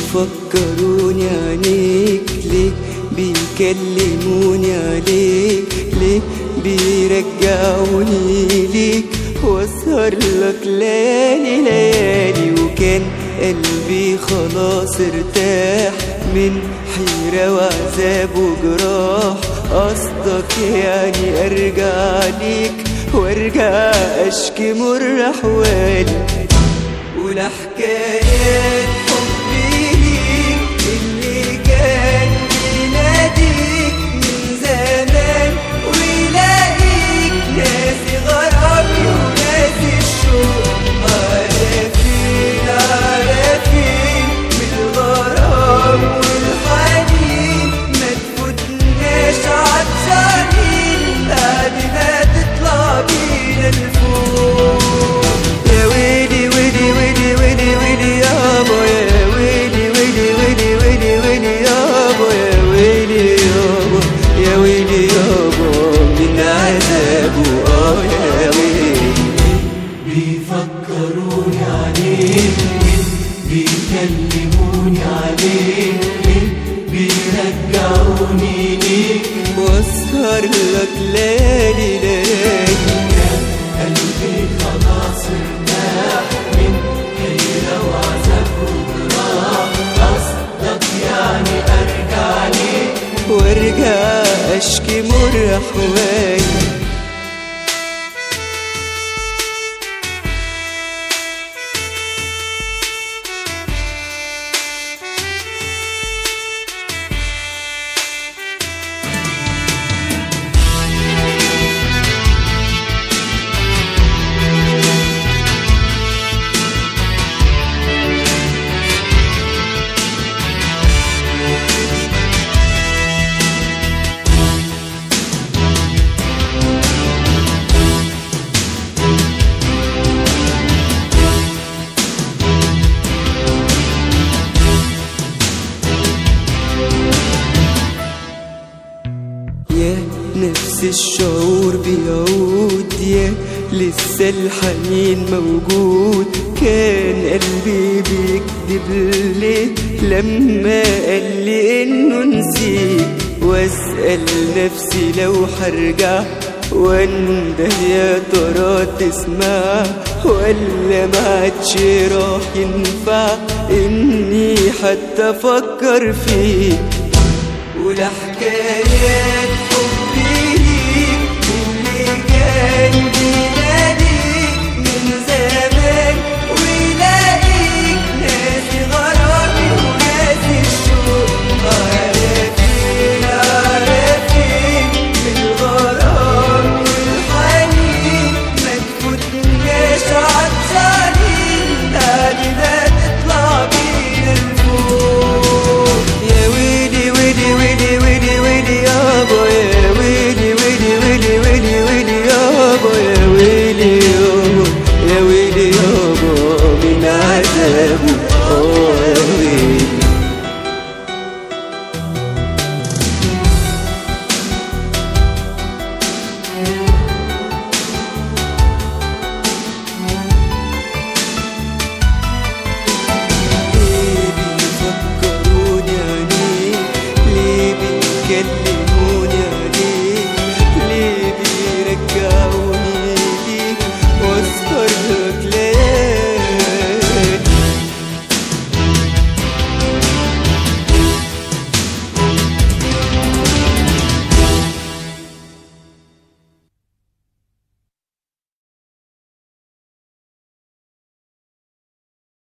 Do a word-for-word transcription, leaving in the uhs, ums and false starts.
بيفكروني عنيك ليه، بيكلموني عليك ليه، بيرجعوني ليك واسهر لك ليالي ليالي. وكان قلبي خلاص ارتاح من حيرة وعذاب وجراح، قصدك يعني ارجع ليك وارجع اشكي مر احوالي ولحكايات حبي ليك اللي كان بيناديك من زمان، ويلاقيك ناسي غرامي وناسي الشوق. عارفين عارفين من الغرام والحنين ما تفوتناش عطشانين بعد ما تطلع بينا لفوق. يا ويلي ويلي ويلي ويلي ويلي يابا، يا ويلي ويلي ويلي ويلي ويلي يابا، يا ويلي يابا، يا ويلي يابا من عذابه. اه يا ويلي. بيفكروني عليك، بيكلموني عليك، بيرجعوني ليك واسهر لك ليالي ليالي. قلبي خلاص ارتاح من حيرة وعذاب وجراح، قصدك يعني ارجع ليك وارجع اشكي مر احوالي. يا نفس الشعور بيعود، يا لسه الحنين موجود. كان قلبي بيكذب ليه لما قال لي انه نسيك، واسأل نفسي لو هرجع وانده يا ترى تسمع، ولا ما عادش راح ينفع اني حتى افكر فيك. ولا حكايات